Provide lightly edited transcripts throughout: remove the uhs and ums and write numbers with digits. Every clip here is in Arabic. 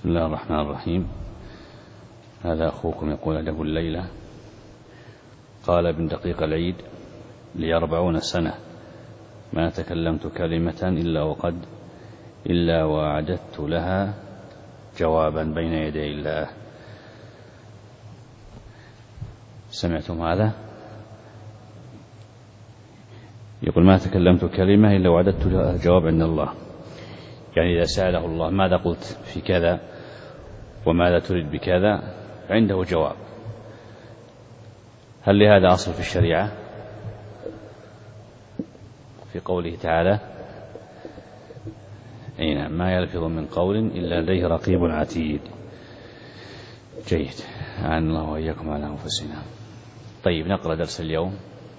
بسم الله الرحمن الرحيم. هذا أخوكم يقول له الليلة قال ابن دقيق العيد: لي 40 سنة ما تكلمت كلمة إلا وأعددت لها جوابا بين يدي الله. سمعتم هذا؟ يقول: ما تكلمت كلمة إلا وأعددت لها جواب عند الله. يعني إذا سأله الله ماذا قلت في كذا وماذا تريد بكذا عنده جواب. هل لهذا أصل في الشريعة؟ في قوله تعالى: أين ما يلفظ من قول إلا لديه رقيب عتيد. جيد، أعان الله وإياكم على أنفسنا. طيب، نقرأ درس اليوم.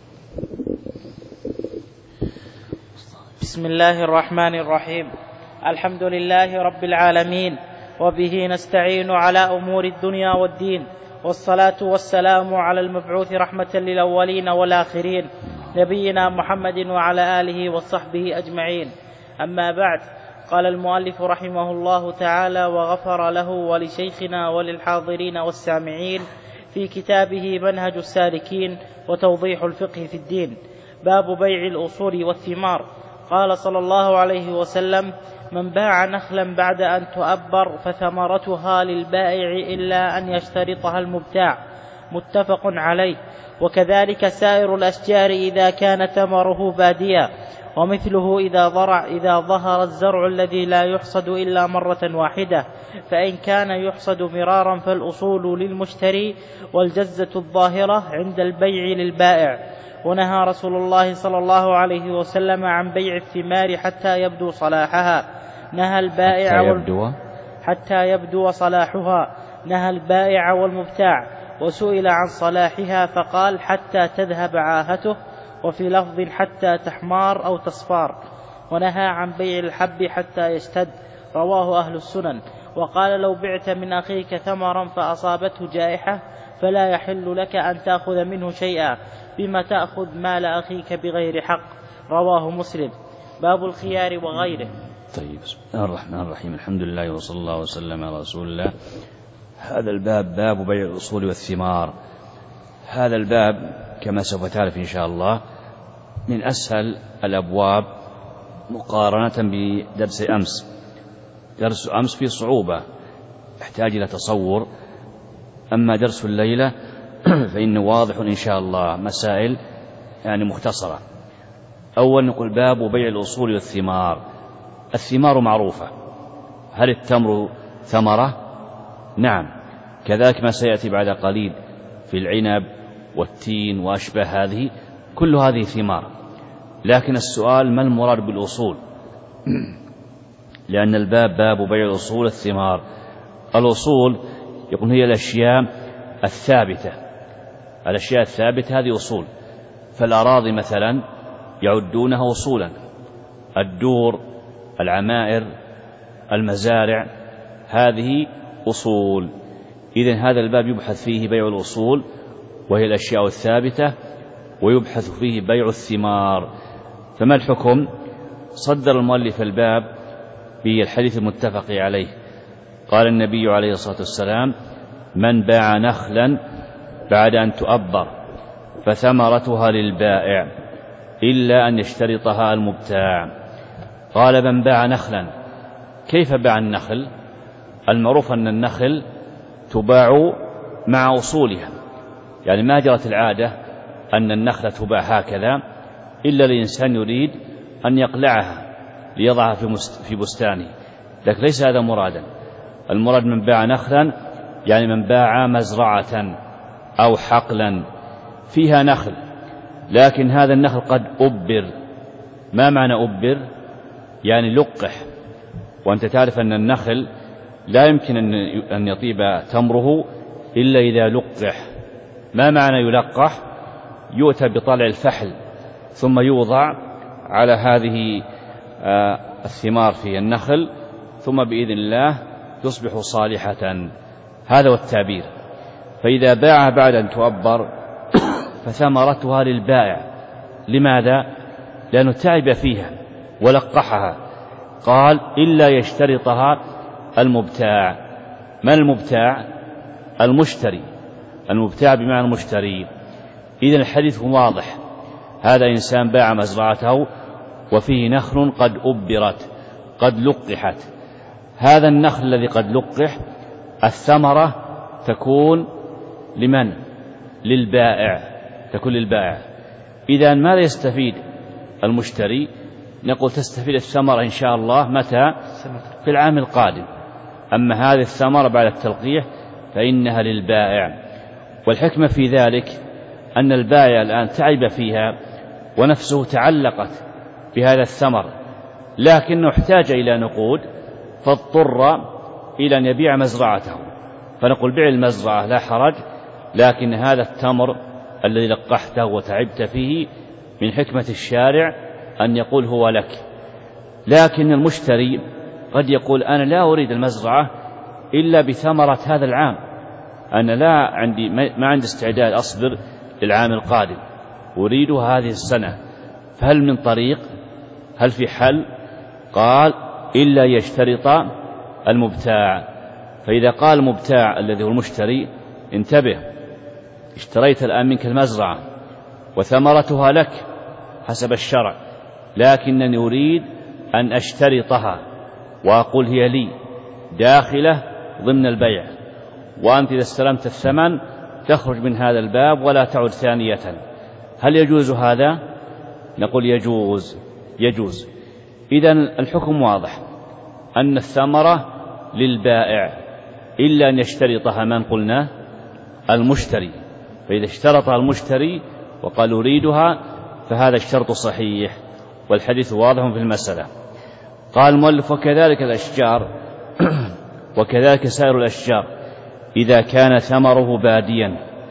بسم الله الرحمن الرحيم. الحمد لله رب العالمين، وبه نستعين على أمور الدنيا والدين، والصلاة والسلام على المبعوث رحمة للأولين والآخرين، نبينا محمد وعلى آله وصحبه أجمعين. أما بعد، قال المؤلف رحمه الله تعالى وغفر له ولشيخنا وللحاضرين والسامعين في كتابه منهج السالكين وتوضيح الفقه في الدين: باب بيع الأصول والثمار. قال صلى الله عليه وسلم: من باع نخلا بعد أن تؤبر فثمرتها للبائع إلا أن يشترطها المبتاع. متفق عليه. وكذلك سائر الأشجار إذا كان ثمره باديا، ومثله إذا ظهر الزرع الذي لا يحصد إلا مرة واحدة، فإن كان يحصد مرارا فالأصول للمشتري، والجزة الظاهرة عند البيع للبائع. ونهى رسول الله صلى الله عليه وسلم عن بيع الثمار حتى يبدو صلاحها. حتى يبدو صلاحها. نهى البائع والمبتاع. وسئل عن صلاحها فقال: حتى تذهب عاهته. وفي لفظ: حتى تحمار أو تصفار. ونهى عن بيع الحب حتى يشتد. رواه أهل السنن. وقال: لو بعت من أخيك ثمرا فأصابته جائحة فلا يحل لك أن تأخذ منه شيئا، بما تأخذ مال أخيك بغير حق. رواه مسلم. باب الخيار وغيره. طيب، بسم الله الرحمن الرحيم. الحمد لله وصلى الله وسلم على رسول الله. هذا الباب باب بيع الأصول والثمار. هذا الباب كما سوف تعرف إن شاء الله من أسهل الأبواب مقارنة بدرس أمس. درس أمس فيه صعوبة، يحتاج إلى تصور. أما درس الليلة فإنه واضح إن شاء الله، مسائل يعني مختصرة. أول نقول باب بيع الأصول والثمار. الثمار معروفة. هل التمر ثمرة؟ نعم، كذلك ما سيأتي بعد قليل في العنب والتين وأشبه هذه، كل هذه ثمار. لكن السؤال: ما المراد بالأصول؟ لأن الباب باب بيع الأصول والثمار. الأصول يقول هي الأشياء الثابتة. الأشياء الثابتة هذه أصول. فالأراضي مثلا يعدونها أصولا، الدور، العمائر، المزارع، هذه أصول. إذن هذا الباب يبحث فيه بيع الأصول وهي الأشياء الثابتة، ويبحث فيه بيع الثمار. فما الحكم؟ صدر المؤلف الباب بالحديث المتفق عليه. قال النبي عليه الصلاة والسلام: من باع نخلا بعد أن تؤبر فثمرتها للبائع إلا أن يشترطها المبتاع. قال: من باع نخلا. كيف باع النخل؟ المعروف أن النخل تباع مع أصولها، يعني ما جرت العادة أن النخلة تباع هكذا إلا الإنسان يريد أن يقلعها ليضعها في بستانه، لكن ليس هذا مرادا. المراد من باع نخلا يعني من باع مزرعة أو حقلا فيها نخل، لكن هذا النخل قد أبر. ما معنى أبر؟ يعني لقح. وأنت تعرف أن النخل لا يمكن أن يطيب تمره إلا إذا لقح. ما معنى يلقح؟ يؤتى بطلع الفحل ثم يوضع على هذه الثمار في النخل، ثم بإذن الله تصبح صالحة. هذا هو التعبير. فإذا باع بعد أن تؤبر فثمرتها للبائع. لماذا؟ لأنه تعب فيها ولقحها. قال: إلا يشترطها المبتاع. من المبتاع؟ المشتري. المبتاع بمعنى المشتري. إذن الحديث واضح، هذا إنسان باع مزرعته وفيه نخل قد أبرت قد لقحت، هذا النخل الذي قد لقح الثمرة تكون لمن؟ للبائع، تكون للبائع. إذن ماذا يستفيد المشتري؟ نقول تستفيد الثمرة إن شاء الله متى؟ في العام القادم. أما هذه الثمرة بعد التلقيح فإنها للبائع. والحكمة في ذلك أن البائع الآن تعب فيها ونفسه تعلقت بهذا الثمر، لكنه احتاج إلى نقود فاضطر إلى أن يبيع مزرعته، فنقول بيع المزرعة لا حرج، لكن هذا التمر الذي لقحته وتعبت فيه من حكمة الشارع أن يقول هو لك. لكن المشتري قد يقول أنا لا أريد المزرعة إلا بثمرة هذا العام، أنا ما عندي استعداد أصبر للعام القادم، أريد هذه السنة، فهل من طريق؟ هل في حل؟ قال إلا يشترط المبتاع. فإذا قال المبتاع الذي هو المشتري انتبه، اشتريت الآن منك المزرعة وثمرتها لك حسب الشرع، لكنني أريد أن أشترطها وأقول هي لي داخلة ضمن البيع، وأنت إذا استلمت الثمن تخرج من هذا الباب ولا تعود ثانية، هل يجوز هذا؟ نقول يجوز. إذن الحكم واضح أن الثمرة للبائع إلا أن يشترطها من قلنا؟ المشتري. فإذا اشترطها المشتري وقال أريدها فهذا الشرط صحيح، والحديث واضح في المسألة. قال المؤلف وكذلك الأشجار وكذلك سائر الأشجار إذا كان ثمره باديا.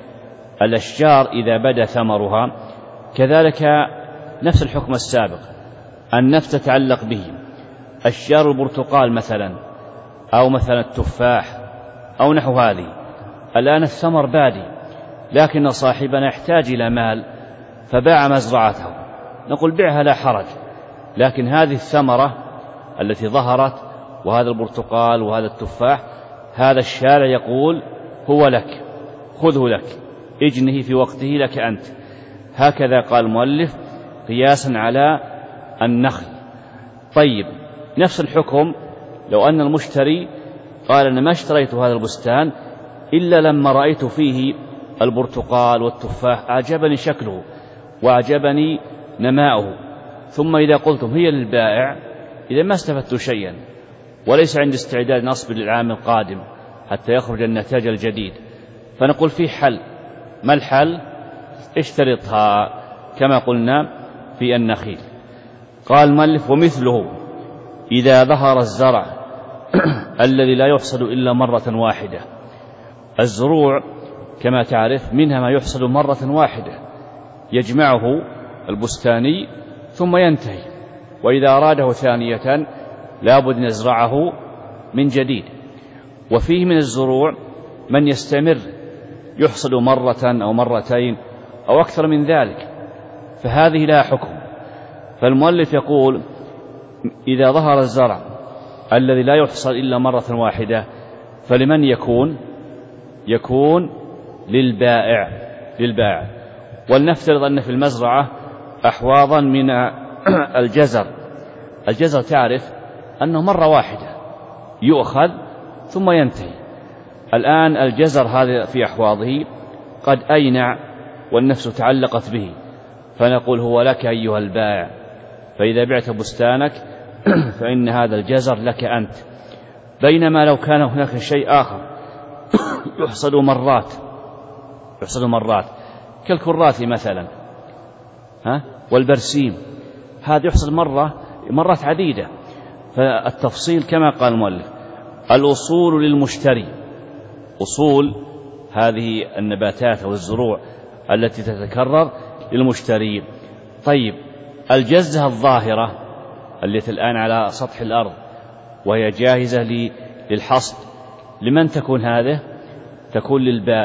الأشجار إذا بدا ثمرها كذلك نفس الحكم السابق، النفس تتعلق به. أشجار البرتقال مثلا، أو مثلا التفاح أو نحو هذه، الآن الثمر بادي لكن صاحبنا يحتاج إلى مال فباع مزرعته، نقول بيعها لا حرج، لكن هذه الثمرة التي ظهرت وهذا البرتقال وهذا التفاح هذا الشارع يقول هو لك، خذه لك، اجنه في وقته لك أنت. هكذا قال المؤلف قياسا على النخل. طيب نفس الحكم لو أن المشتري قال أنا ما اشتريت هذا البستان إلا لما رأيت فيه البرتقال والتفاح أعجبني شكله وأعجبني نماؤه، ثم إذا قلتم هي للبائع إذا ما استفدت شيئا وليس عندي استعداد نصبر للعام القادم حتى يخرج النتاج الجديد، فنقول فيه حل. ما الحل؟ اشترطها كما قلنا في النخيل. قال المؤلف ومثله إذا ظهر الزرع الذي لا يحصد إلا مرة واحدة. الزروع كما تعرف منها ما يحصد مرة واحدة يجمعه البستاني ثم ينتهي، وإذا أراده ثانية لابد نزرعه من جديد. وفيه من الزروع من يستمر يحصد مرة أو مرتين أو أكثر من ذلك، فهذه لا حكم. فالمؤلف يقول إذا ظهر الزرع الذي لا يحصد إلا مرة واحدة فلمن يكون للبائع. ولنفترض أن في المزرعة أحواضا من الجزر تعرف أنه مرة واحدة يؤخذ ثم ينتهي. الآن الجزر هذا في أحواضه قد أينع والنفس تعلقت به، فنقول هو لك أيها البائع، فإذا بعت بستانك فإن هذا الجزر لك أنت. بينما لو كان هناك شيء آخر يحصد مرات كالكرات مثلا والبرسيم، هذا يحصد مرات عديدة. فالتفصيل كما قال المؤلف الأصول للمشتري، أصول هذه النباتات أو الزروع التي تتكرر للمشتري. طيب الجزة الظاهرة التي الآن على سطح الأرض وهي جاهزة للحصد لمن تكون هذه؟ تكون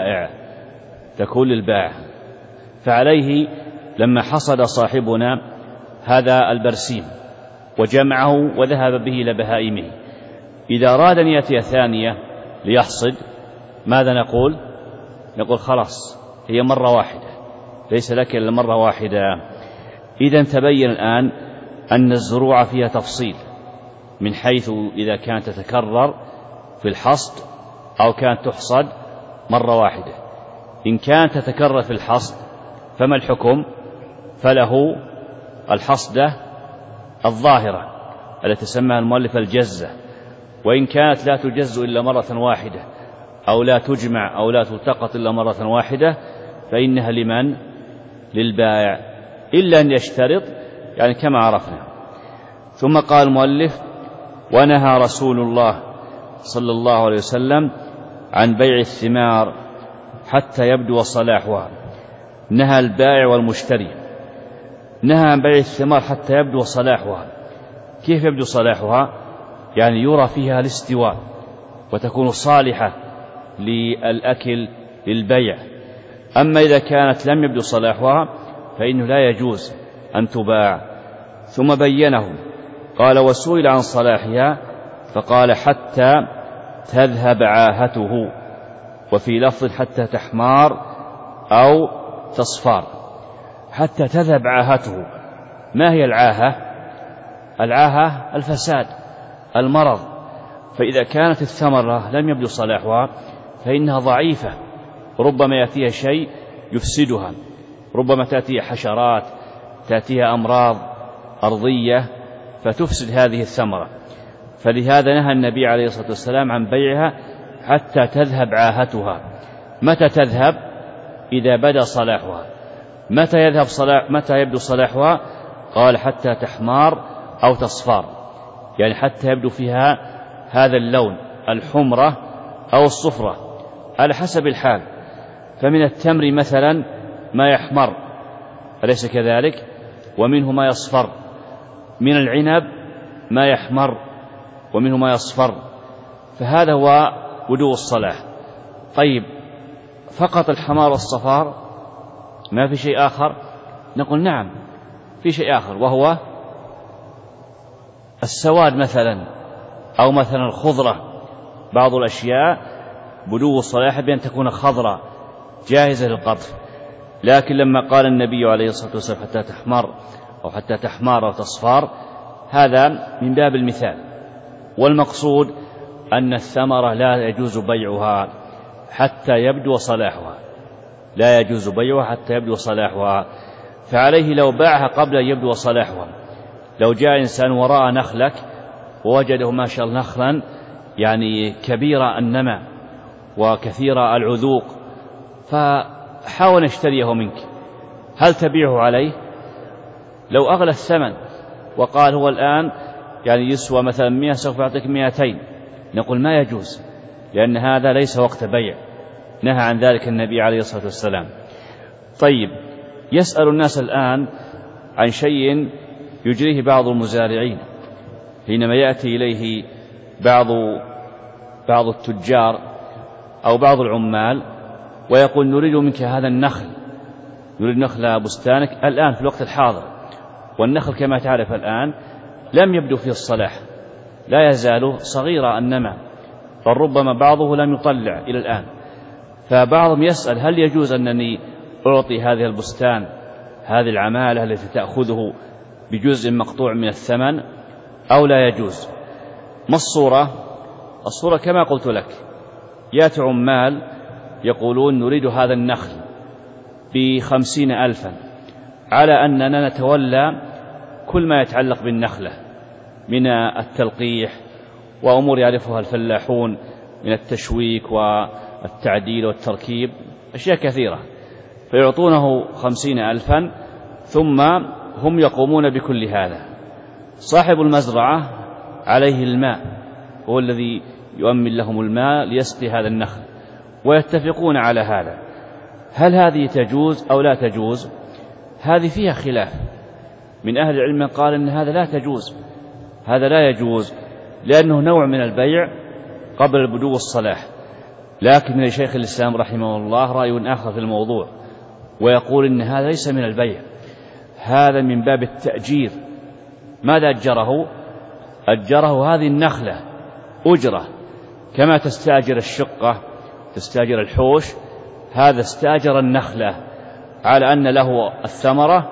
للبائع. فعليه لما حصد صاحبنا هذا البرسيم وجمعه وذهب به إلى بهائمه، إذا أراد أن يأتي ثانية ليحصد، ماذا نقول؟ نقول خلاص هي مرة واحدة، ليس لك إلا مرة واحدة. إذن تبين الآن أن الزروع فيها تفصيل، من حيث إذا كانت تتكرر في الحصد أو كانت تحصد مرة واحدة. إن كانت تتكرر في الحصد فما الحكم؟ فله الحصدة الظاهرة التي تسمى المؤلف الجزة. وإن كانت لا تجز إلا مرة واحدة أو لا تجمع أو لا تلتقط إلا مرة واحدة فإنها لمن؟ للبائع، إلا أن يشترط، يعني كما عرفنا. ثم قال المؤلف: ونهى رسول الله صلى الله عليه وسلم عن بيع الثمار حتى يبدو صلاحها. نهى البائع والمشتري، نهى عن بيع الثمار حتى يبدو صلاحها. كيف يبدو صلاحها؟ يعني يرى فيها الاستواء وتكون صالحة للأكل للبيع. أما إذا كانت لم يبدو صلاحها فإنه لا يجوز أن تباع. ثم بينه قال: وسئل عن صلاحها فقال: حتى تذهب عاهته، وفي لفظ حتى تحمار أو تصفار. حتى تذهب عاهته. ما هي العاهة؟ العاهة الفساد، المرض. فإذا كانت الثمرة لم يبدو صلاحها فإنها ضعيفة، ربما يأتيها شيء يفسدها، ربما تأتيها حشرات، تأتيها أمراض أرضية فتفسد هذه الثمرة. فلهذا نهى النبي عليه الصلاة والسلام عن بيعها حتى تذهب عاهتها. متى تذهب؟ إذا بدا صلاحها. متى يبدو صلاحها؟ قال: حتى تحمار أو تصفار، يعني حتى يبدو فيها هذا اللون، الحمرة أو الصفرة، على حسب الحال. فمن التمر مثلا ما يحمر، أليس كذلك؟ ومنه ما يصفر. من العنب ما يحمر ومنه ما يصفر. فهذا هو بدو الصلاح. طيب، فقط الحمار والصفار؟ ما في شيء آخر؟ نقول نعم في شيء آخر، وهو السواد مثلا، أو مثلا الخضرة. بعض الأشياء بدو الصلاح بأن تكون خضراء جاهزة للقطف. لكن لما قال النبي عليه الصلاة والسلام حتى تحمر أو حتى تحمار أو تصفار، هذا من باب المثال. والمقصود أن الثمرة لا يجوز بيعها حتى يبدو صلاحها، لا يجوز بيعها حتى يبدو صلاحها. فعليه لو باعها قبل أن يبدو صلاحها. لو جاء إنسان وراء نخلك ووجده ما شاء الله نخلا يعني كبير النمى وكثير العذوق، فحاول يشتريه منك، هل تبيعه عليه؟ لو أغلى الثمن وقال هو الآن يعني يسوى مثلا 100 سوف أعطيك 200، نقول ما يجوز، لأن هذا ليس وقت بيع، نهى عن ذلك النبي عليه الصلاة والسلام. طيب، يسأل الناس الآن عن شيء يجريه بعض المزارعين حينما يأتي إليه بعض التجار أو بعض العمال ويقول: نريد منك هذا النخل، نريد نخل بستانك الآن في الوقت الحاضر. والنخل كما تعرف الآن لم يبدو فيه الصلاح، لا يزال صغير النمى، بل ربما بعضه لم يطلع إلى الآن. فبعضهم يسأل: هل يجوز أنني أعطي هذه البستان هذه العمالة التي تأخذه بجزء مقطوع من الثمن أو لا يجوز؟ ما الصورة؟ الصورة كما قلت لك، يأتي عمال يقولون: نريد هذا النخل ب50,000، على أننا نتولى كل ما يتعلق بالنخلة من التلقيح وأمور يعرفها الفلاحون من التشويك والتعديل والتركيب، أشياء كثيرة. فيعطونه 50,000 ثم هم يقومون بكل هذا. صاحب المزرعة عليه الماء، هو الذي يؤمن لهم الماء ليسقي هذا النخل، ويتفقون على هذا. هل هذه تجوز أو لا تجوز؟ هذه فيها خلاف. من أهل العلم قال أن هذا لا تجوز، هذا لا يجوز، لأنه نوع من البيع قبل بدو الصلاح. لكن من شيخ الإسلام رحمه الله رأي آخر في الموضوع، ويقول إن هذا ليس من البيع، هذا من باب التأجير. ماذا أجره؟ أجره هذه النخلة أجرة، كما تستأجر الشقة تستأجر الحوش، هذا استأجر النخلة على أن له الثمرة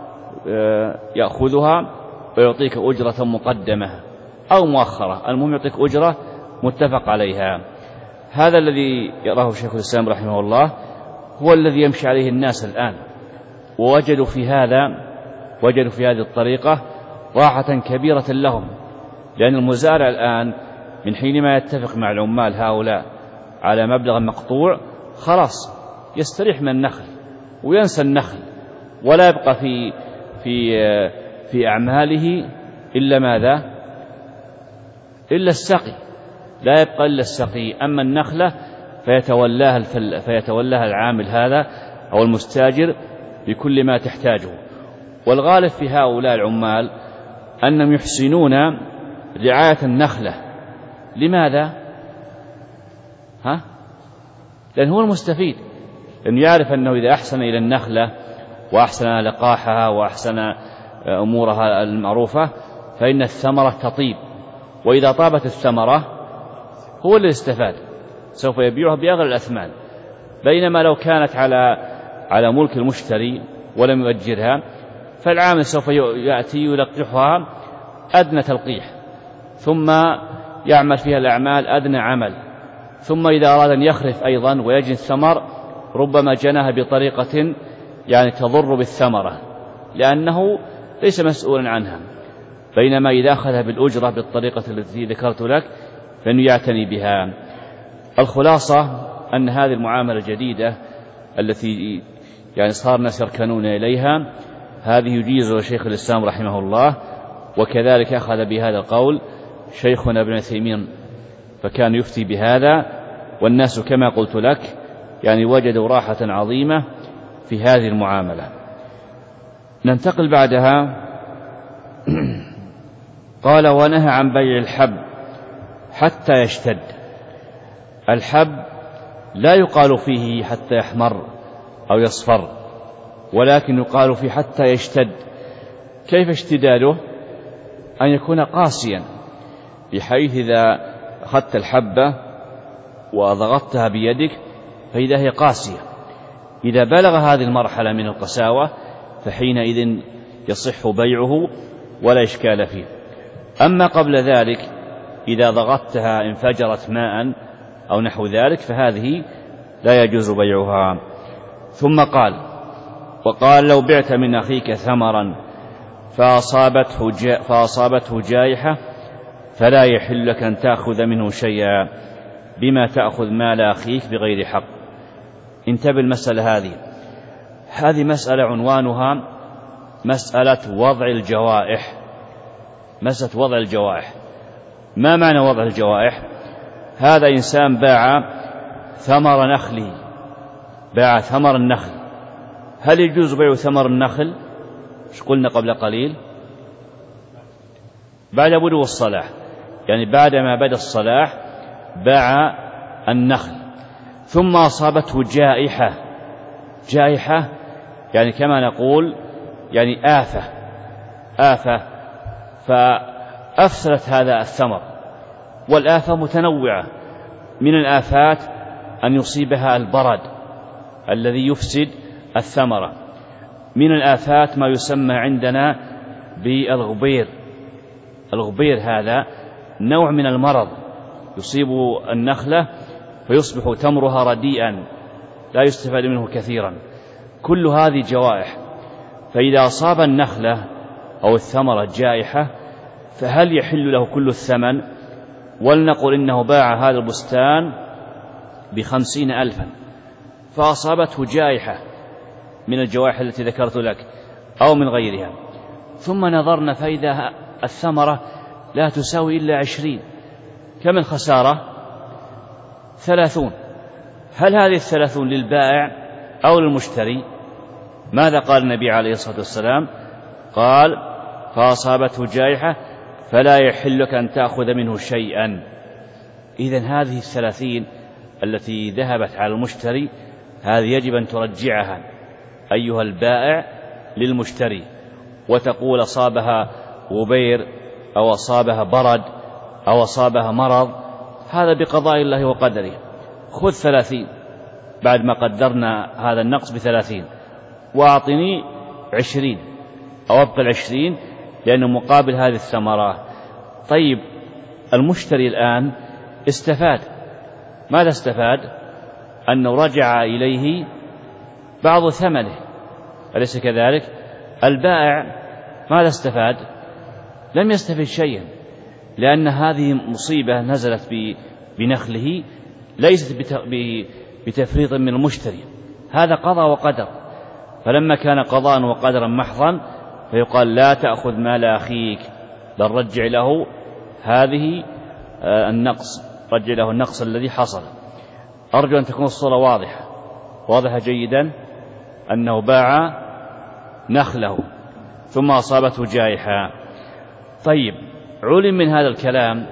يأخذها ويعطيك أجرة مقدمة أو مؤخرة، المهم يعطيك أجرة متفق عليها. هذا الذي يراه شيخ الإسلام رحمه الله هو الذي يمشي عليه الناس الآن، ووجدوا في هذه الطريقة راحة كبيرة لهم، لأن المزارع الآن من حينما يتفق مع العمال هؤلاء على مبلغ مقطوع خلاص يستريح من النخل وينسى النخل، ولا يبقى في أعماله إلا ماذا؟ إلا السقي، لا يبقى إلا السقي. أما النخلة فيتولاها العامل هذا أو المستاجر بكل ما تحتاجه. والغالب في هؤلاء العمال أنهم يحسنون رعاية النخلة. لماذا؟ لأن هو المستفيد، لأنه يعرف أنه إذا أحسن إلى النخلة وأحسن لقاحها وأحسن أمورها المعروفة فإن الثمرة تطيب، وإذا طابت الثمرة هو اللي استفاد، سوف يبيعها بأغلى الأثمان. بينما لو كانت على ملك المشتري ولم يؤجرها فالعامل سوف يأتي يلقحها أدنى تلقيح، ثم يعمل فيها الأعمال أدنى عمل، ثم إذا أراد أن يخرف أيضا ويجني الثمر ربما جناها بطريقة تضر بالثمرة لأنه ليس مسؤولا عنها. بينما إذا أخذها بالأجرة بالطريقة التي ذكرت لك فإنه يعتني بها. الخلاصة أن هذه المعاملة الجديدة التي صار الناس يركنون إليها هذه يجيزها شيخ الإسلام رحمه الله، وكذلك أخذ بهذا القول شيخنا ابن عثيمين فكان يفتي بهذا، والناس كما قلت لك وجدوا راحة عظيمة في هذه المعاملة. ننتقل بعدها. قال: ونهى عن بيع الحب حتى يشتد. الحب لا يقال فيه حتى يحمر أو يصفر، ولكن يقال فيه حتى يشتد. كيف اشتداده؟ أن يكون قاسيا، بحيث إذا أخذت الحبة وضغطتها بيدك فإذا هي قاسية، إذا بلغ هذه المرحلة من القساوة فحينئذ يصح بيعه ولا إشكال فيه. أما قبل ذلك إذا ضغطتها انفجرت ماء أو نحو ذلك فهذه لا يجوز بيعها. ثم قال: وقال: لو بعت من أخيك ثمرا فأصابته جائحة فلا يحل لك أن تأخذ منه شيئا، بما تأخذ مال أخيك بغير حق. انتبه المسألة هذه مسألة عنوانها مسألة وضع الجوائح. مسألة وضع الجوائح. ما معنى وضع الجوائح؟ هذا إنسان باع ثمر نخله، باع ثمر النخل. هل يجوز بيع ثمر النخل؟ ايش قلنا قبل قليل؟ بعد بدو الصلاح، بعد ما بدأ الصلاح باع النخل، ثم أصابته جائحة كما نقول آفة فأفسدت هذا الثمر. والآفة متنوعة، من الآفات أن يصيبها البرد الذي يفسد الثمرة، من الآفات ما يسمى عندنا بالغبير. الغبير هذا نوع من المرض يصيب النخلة فيصبح تمرها رديئا لا يستفاد منه كثيرا. كل هذه جوائح. فإذا أصاب النخلة أو الثمرة جائحة فهل يحل له كل الثمن؟ ولنقل إنه باع هذا البستان ب50,000 فأصابته جائحة من الجوائح التي ذكرت لك أو من غيرها، ثم نظرنا فإذا الثمرة لا تساوي إلا 20، كم الخسارة؟ 30. هل هذه 30 للبائع أو للمشتري؟ ماذا قال النبي عليه الصلاة والسلام؟ قال: فأصابته جائحة فلا يحل لك أن تأخذ منه شيئا. إذن هذه 30 التي ذهبت على المشتري هذه يجب أن ترجعها أيها البائع للمشتري، وتقول أصابها غبير أو أصابها برد أو أصابها مرض هذا بقضاء الله وقدره، خذ 30 بعد ما قدرنا هذا النقص ب30 وأعطني 20 أو أبقى 20 لأنه مقابل هذه الثمرة. طيب المشتري الآن استفاد، ماذا استفاد؟ أنه رجع إليه بعض ثمنه، أليس كذلك؟ البائع ماذا استفاد؟ لم يستفد شيئا، لأن هذه مصيبة نزلت بنخله ليست بتفريط من المشتري، هذا قضاء وقدر. فلما كان قضاء وقدرا محضا فيقال لا تأخذ مال أخيك، بل رجع له هذه النقص، رجع له النقص الذي حصل. أرجو أن تكون الصورة واضحة جيدا، أنه باع نخله ثم أصابته جائحة. طيب علم من هذا الكلام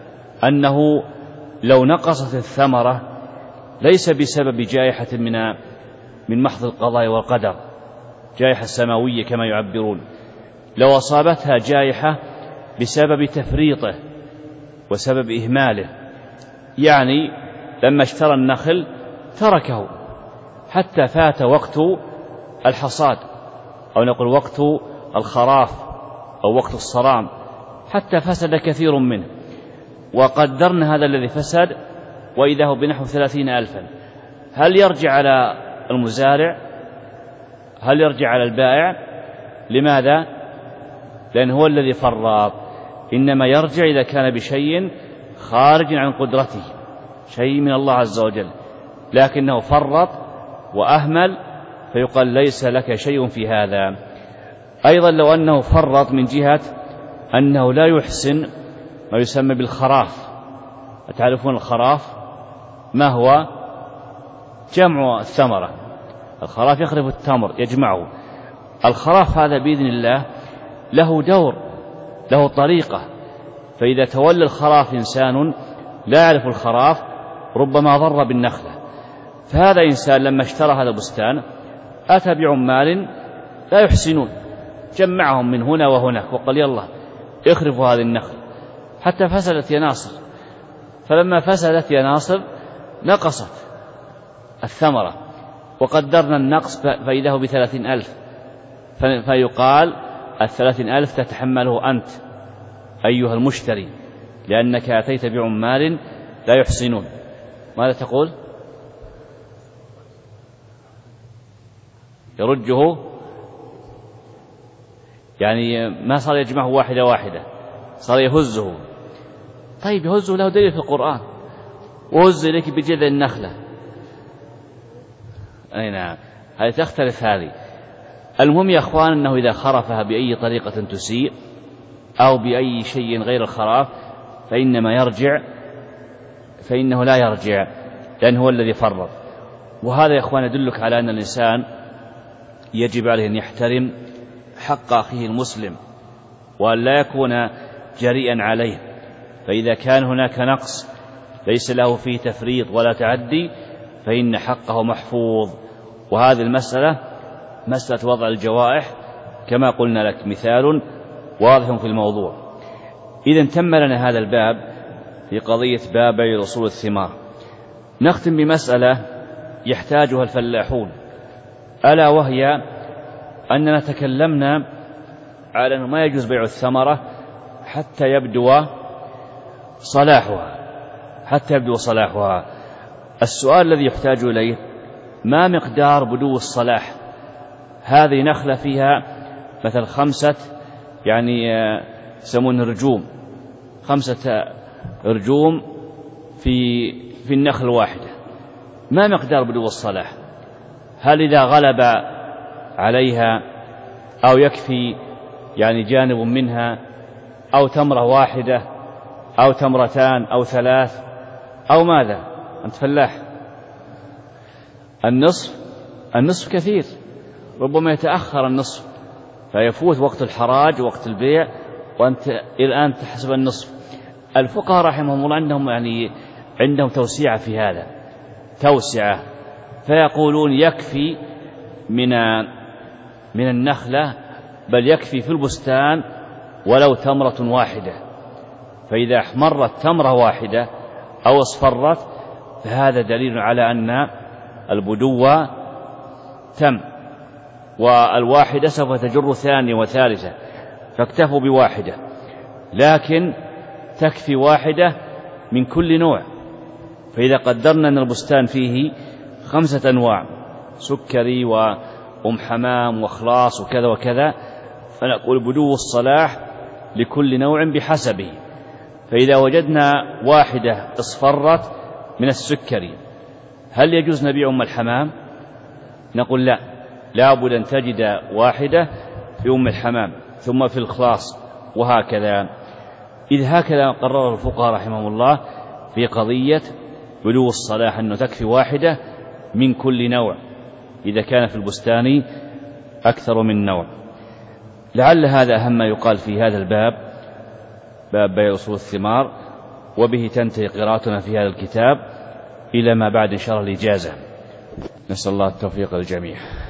أنه لو نقصت الثمرة ليس بسبب جائحة من محض القضاء والقدر، جائحة سماوية كما يعبرون، لو أصابتها جائحة بسبب تفريطه وسبب إهماله، يعني لما اشترى النخل تركه حتى فات وقت الحصاد، أو نقول وقت الخراف أو وقت الصرام، حتى فسد كثير منه، وقدرنا هذا الذي فسد وإذا هو بنحو 30,000. هل يرجع على المزارع؟ هل يرجع على البائع؟ لماذا؟ لأن هو الذي فرط، إنما يرجع إذا كان بشيء خارج عن قدرته، شيء من الله عز وجل، لكنه فرط وأهمل فيقال ليس لك شيء في هذا. أيضا لو أنه فرط من جهة أنه لا يحسن ما يسمى بالخراف، تعرفون الخراف ما هو؟ جمع الثمرة، الخراف يخرف التمر يجمعه. الخراف هذا بإذن الله له دور، له طريقة، فإذا تولى الخراف إنسان لا يعرف الخراف ربما ضر بالنخلة. فهذا إنسان لما اشترى هذا البستان أتى بعمال لا يحسنون، جمعهم من هنا وهناك وقال يلا اخرفوا هذه النخل، حتى فسدت يناصر. فلما فسدت يناصر نقصت الثمرة، وقدرنا النقص فإذا هو ب30,000، فيقال 30,000 تتحمله أنت أيها المشتري، لأنك أتيت بعمال لا يحسنون. ماذا تقول؟ يرجه، يعني ما صار يجمعه واحدة واحدة، صار يهزه. طيب يهزه له دليل في القرآن، وهز إليك بجذع النخلة. أي نعم، هذه تختلف هذه. المهم يا أخوان أنه إذا خرفها بأي طريقة تسيء أو بأي شيء غير الخراف فإنه لا يرجع، لأنه هو الذي فرط. وهذا يا أخوان يدلك على أن الإنسان يجب عليه أن يحترم حق أخيه المسلم وأن لا يكون جريئا عليه، فإذا كان هناك نقص ليس له فيه تفريط ولا تعدي فإن حقه محفوظ. وهذه المسألة مسألة وضع الجوائح كما قلنا لك، مثال واضح في الموضوع. إذن تم لنا هذا الباب في قضية باب بيع أصول الثمار. نختم بمسألة يحتاجها الفلاحون، ألا وهي أننا تكلمنا على أنه ما يجوز بيع الثمرة حتى يبدو صلاحها. السؤال الذي يحتاج إليه ما مقدار بدو الصلاح؟ هذه نخلة فيها مثل 5 يعني يسمون رجوم، 5 رجوم في النخل واحدة، ما مقدار بدو الصلاح؟ هل إذا غلب عليها أو يكفي يعني جانب منها أو تمرة واحدة أو تمرتان أو 3 أو ماذا؟ أنت فلاح. النصف كثير، ربما يتأخر النصف فيفوت وقت الحراج ووقت البيع وأنت الآن تحسب النصف. الفقهاء رحمهم الله عندهم توسعة في هذا، توسعة، فيقولون يكفي من النخلة، بل يكفي في البستان ولو تمرة واحدة، فإذا احمرت تمرة واحدة أو اصفرت فهذا دليل على أن البدو تم، والواحدة سوف تجر ثانية وثالثة، فاكتفوا بواحدة، لكن تكفي واحدة من كل نوع. فإذا قدرنا أن البستان فيه 5 أنواع، سكري وأم حمام وخلاص وكذا وكذا، فنقول بدو الصلاح لكل نوع بحسبه. فإذا وجدنا واحدة اصفرت من السكري، هل يجوز نبيع أم الحمام؟ نقول لا، لابد أن تجد واحدة في أم الحمام ثم في الخلاص وهكذا. إذ هكذا قرر الفقهاء رحمهم الله في قضية بدو الصلاح، أنه تكفي واحدة من كل نوع إذا كان في البستان أكثر من نوع. لعل هذا أهم ما يقال في هذا الباب، باب بيع أصول الثمار، وبه تنتهي قراءتنا في هذا الكتاب إلى ما بعد إن شاء الله الإجازة. نسأل الله التوفيق للجميع.